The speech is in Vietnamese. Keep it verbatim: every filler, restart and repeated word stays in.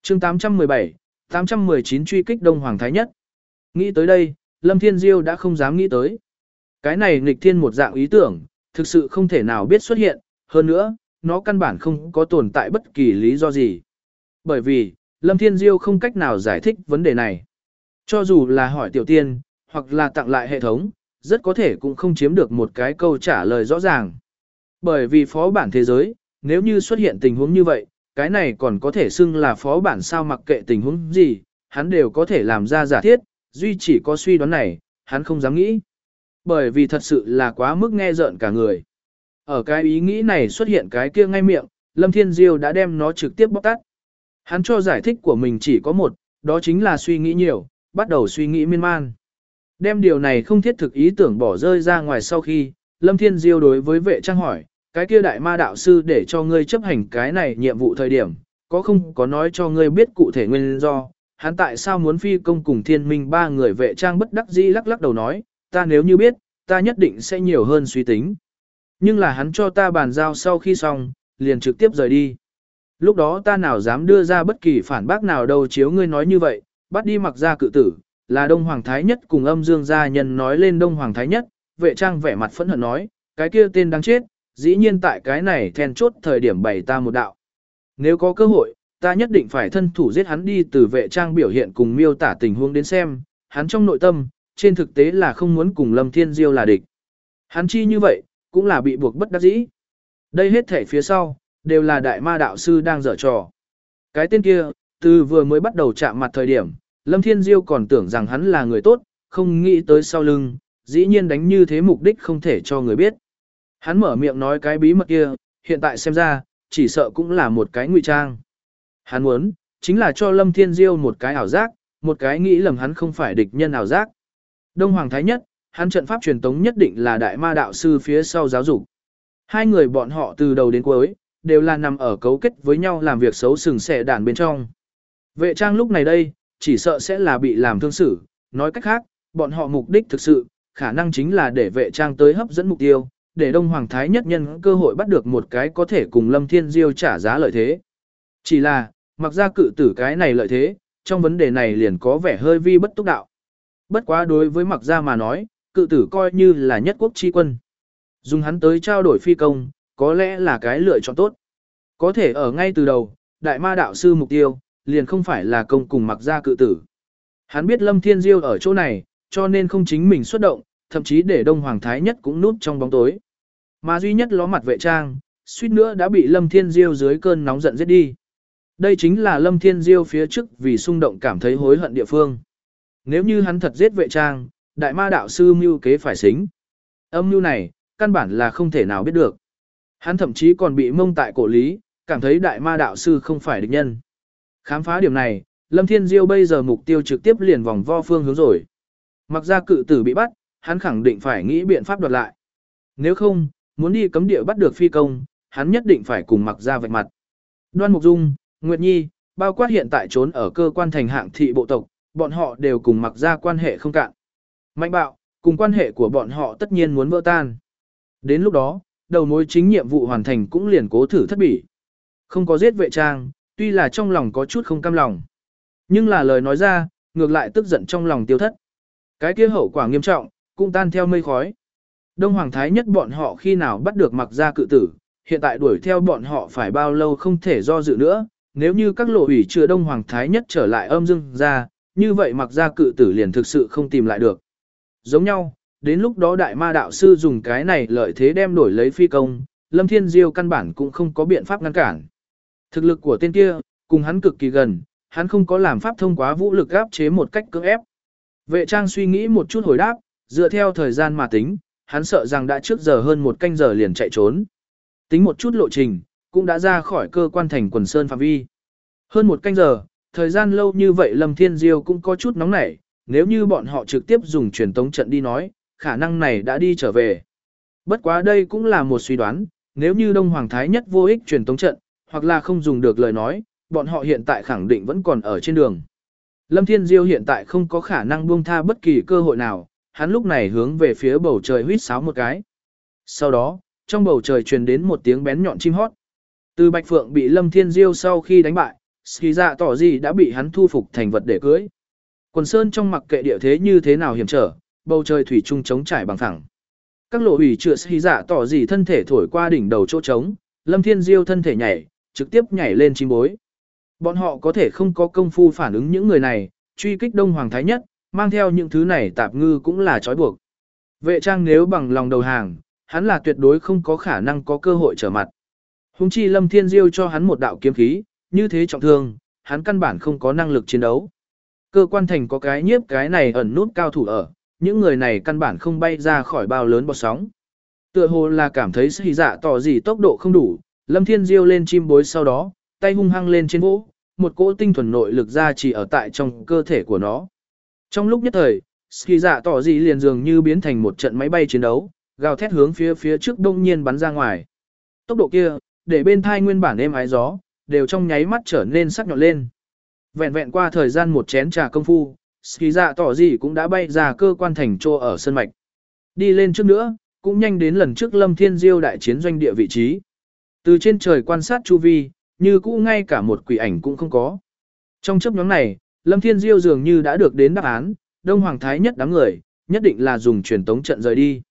chương tám trăm mười bảy, tám trăm mười chín truy kích Đông Hoàng Thái Nhất. Nghĩ tới đây, Lâm Thiên Diêu đã không dám nghĩ tới. Cái này nghịch thiên một dạng ý tưởng, thực sự không thể nào biết xuất hiện, hơn nữa, nó căn bản không có tồn tại bất kỳ lý do gì. Bởi vì, Lâm Thiên Diêu không cách nào giải thích vấn đề này. Cho dù là hỏi tiểu tiên, hoặc là tặng lại hệ thống, rất có thể cũng không chiếm được một cái câu trả lời rõ ràng. Bởi vì phó bản thế giới, nếu như xuất hiện tình huống như vậy, cái này còn có thể xưng là phó bản sao mặc kệ tình huống gì, hắn đều có thể làm ra giả thiết, duy chỉ có suy đoán này, hắn không dám nghĩ. Bởi vì thật sự là quá mức nghe rợn cả người. Ở cái ý nghĩ này xuất hiện cái kia ngay miệng, Lâm Thiên Diêu đã đem nó trực tiếp bóc tát. Hắn cho giải thích của mình chỉ có một, đó chính là suy nghĩ nhiều, bắt đầu suy nghĩ miên man. Đem điều này không thiết thực ý tưởng bỏ rơi ra ngoài sau khi, Lâm Thiên Diêu đối với vệ trang hỏi, cái kia đại ma đạo sư để cho ngươi chấp hành cái này nhiệm vụ thời điểm, có không có nói cho ngươi biết cụ thể nguyên do, hắn tại sao muốn phi công cùng thiên minh ba người vệ trang bất đắc dĩ lắc lắc đầu nói, ta nếu như biết, ta nhất định sẽ nhiều hơn suy tính. Nhưng là hắn cho ta bàn giao sau khi xong, liền trực tiếp rời đi. Lúc đó ta nào dám đưa ra bất kỳ phản bác nào đâu chiếu ngươi nói như vậy, bắt đi mặc ra cự tử, là Đông Hoàng Thái Nhất cùng âm dương gia nhân nói lên Đông Hoàng Thái Nhất, vệ trang vẻ mặt phẫn hận nói, cái kia tên đáng chết, dĩ nhiên tại cái này then chốt thời điểm bày ta một đạo. Nếu có cơ hội, ta nhất định phải thân thủ giết hắn đi từ vệ trang biểu hiện cùng miêu tả tình huống đến xem, hắn trong nội tâm, trên thực tế là không muốn cùng Lâm Thiên Diêu là địch. Hắn chi như vậy, cũng là bị buộc bất đắc dĩ. Đây hết thể phía sau, đều là đại ma đạo sư đang dở trò. Cái tên kia, từ vừa mới bắt đầu chạm mặt thời điểm, Lâm Thiên Diêu còn tưởng rằng hắn là người tốt, không nghĩ tới sau lưng, dĩ nhiên đánh như thế mục đích không thể cho người biết. Hắn mở miệng nói cái bí mật kia, hiện tại xem ra, chỉ sợ cũng là một cái ngụy trang. Hắn muốn, chính là cho Lâm Thiên Diêu một cái ảo giác, một cái nghĩ lầm hắn không phải địch nhân ảo giác. Đông Hoàng Thái Nhất, hắn trận pháp truyền tống nhất định là đại ma đạo sư phía sau giáo dục. Hai người bọn họ từ đầu đến cuối, đều là nằm ở cấu kết với nhau làm việc xấu sừng sẻ đàn bên trong. Vệ trang lúc này đây, chỉ sợ sẽ là bị làm thương xử, nói cách khác, bọn họ mục đích thực sự, khả năng chính là để vệ trang tới hấp dẫn mục tiêu, để Đông Hoàng Thái Nhất nhân cơ hội bắt được một cái có thể cùng Lâm Thiên Diêu trả giá lợi thế. Chỉ là, mặc ra cự tử cái này lợi thế, trong vấn đề này liền có vẻ hơi vi bất túc đạo. Bất quá đối với mặc ra mà nói, cự tử coi như là nhất quốc chi quân. Dùng hắn tới trao đổi phi công, có lẽ là cái lựa chọn tốt. Có thể ở ngay từ đầu, đại ma đạo sư mục tiêu, liền không phải là công cùng mặc ra cự tử. Hắn biết Lâm Thiên Diêu ở chỗ này, cho nên không chính mình xuất động, thậm chí để Đông Hoàng Thái Nhất cũng núp trong bóng tối. Mà duy nhất ló mặt vệ trang, suýt nữa đã bị Lâm Thiên Diêu dưới cơn nóng giận giết đi. Đây chính là Lâm Thiên Diêu phía trước vì xung động cảm thấy hối hận địa phương. Nếu như hắn thật giết vệ trang, đại ma đạo sư mưu kế phải xính. Âm mưu này, căn bản là không thể nào biết được. Hắn thậm chí còn bị mông tại cổ lý, cảm thấy đại ma đạo sư không phải địch nhân. Khám phá điểm này, Lâm Thiên Diêu bây giờ mục tiêu trực tiếp liền vòng vo phương hướng rồi. Mặc ra cự tử bị bắt, hắn khẳng định phải nghĩ biện pháp đoạt lại. Nếu không, muốn đi cấm địa bắt được phi công, hắn nhất định phải cùng mặc ra vạch mặt. Đoan Mục Dung, Nguyệt Nhi, bao quát hiện tại trốn ở cơ quan thành hạng thị bộ tộc, bọn họ đều cùng mặc ra quan hệ không cạn. Mạnh bạo, cùng quan hệ của bọn họ tất nhiên muốn vỡ tan. Đến lúc đó, đầu mối chính nhiệm vụ hoàn thành cũng liền cố thử thất bỉ. Không có giết vệ trang, tuy là trong lòng có chút không cam lòng. Nhưng là lời nói ra, ngược lại tức giận trong lòng tiêu thất. Cái kia hậu quả nghiêm trọng, cũng tan theo mây khói. Đông Hoàng Thái Nhất bọn họ khi nào bắt được mặc ra cự tử, hiện tại đuổi theo bọn họ phải bao lâu không thể do dự nữa. Nếu như các lộ ủy chứa Đông Hoàng Thái Nhất trở lại âm dương ra, như vậy mặc ra cự tử liền thực sự không tìm lại được. Giống nhau, đến lúc đó đại ma đạo sư dùng cái này lợi thế đem đổi lấy phi công, Lâm Thiên Diêu căn bản cũng không có biện pháp ngăn cản. Thực lực của tên kia, cùng hắn cực kỳ gần, hắn không có làm pháp thông qua vũ lực áp chế một cách cưỡng ép. Vệ trang suy nghĩ một chút hồi đáp, dựa theo thời gian mà tính, hắn sợ rằng đã trước giờ hơn một canh giờ liền chạy trốn. Tính một chút lộ trình, cũng đã ra khỏi cơ quan thành quần sơn phạm vi. Hơn một canh giờ, thời gian lâu như vậy Lâm Thiên Diêu cũng có chút nóng nảy, nếu như bọn họ trực tiếp dùng truyền tống trận đi nói, khả năng này đã đi trở về. Bất quá đây cũng là một suy đoán, nếu như Đông Hoàng Thái Nhất vô ích truyền tống trận, hoặc là không dùng được lời nói, bọn họ hiện tại khẳng định vẫn còn ở trên đường. Lâm Thiên Diêu hiện tại không có khả năng buông tha bất kỳ cơ hội nào, hắn lúc này hướng về phía bầu trời huýt sáo một cái. Sau đó, trong bầu trời truyền đến một tiếng bén nhọn chim hót. Từ Bạch Phượng bị Lâm Thiên Diêu sau khi đánh bại, ski dạ tỏ gì đã bị hắn thu phục thành vật để cưới. Quần sơn trong mặc kệ địa thế như thế nào hiểm trở, bầu trời thủy chung trống trải bằng phẳng. Các lộ hủy chữa ski dạ tỏ gì thân thể thổi qua đỉnh đầu chỗ trống, Lâm Thiên Diêu thân thể nhảy, trực tiếp nhảy lên chim bối. Bọn họ có thể không có công phu phản ứng những người này, truy kích Đông Hoàng Thái Nhất, mang theo những thứ này tạp ngư cũng là trói buộc. Vệ trang nếu bằng lòng đầu hàng, hắn là tuyệt đối không có khả năng có cơ hội trở mặt. Hùng chi Lâm Thiên Diêu cho hắn một đạo kiếm khí, như thế trọng thương, hắn căn bản không có năng lực chiến đấu. Cơ quan thành có cái nhiếp cái này ẩn nút cao thủ ở, những người này căn bản không bay ra khỏi bao lớn bọt sóng. Tựa hồ là cảm thấy sĩ dạ tỏ gì tốc độ không đủ, Lâm Thiên Diêu lên chim bối sau đó, tay hung hăng lên trên vỗ, một cỗ tinh thuần nội lực ra chỉ ở tại trong cơ thể của nó. Trong lúc nhất thời, ski dạ tỏ gì liền dường như biến thành một trận máy bay chiến đấu, gào thét hướng phía phía trước đông nhiên bắn ra ngoài. Tốc độ kia, để bên thai nguyên bản êm ái gió, đều trong nháy mắt trở nên sắc nhọn lên. Vẹn vẹn qua thời gian một chén trà công phu, ski dạ tỏ gì cũng đã bay ra cơ quan thành trô ở sân mạch. Đi lên trước nữa, cũng nhanh đến lần trước Lâm Thiên Diêu đại chiến doanh địa vị trí. Từ trên trời quan sát chu vi, như cũ ngay cả một quỷ ảnh cũng không có. Trong chấp nhóm này, Lâm Thiên Diêu dường như đã được đến đáp án, Đông Hoàng Thái Nhất đám người, nhất định là dùng truyền tống trận rời đi.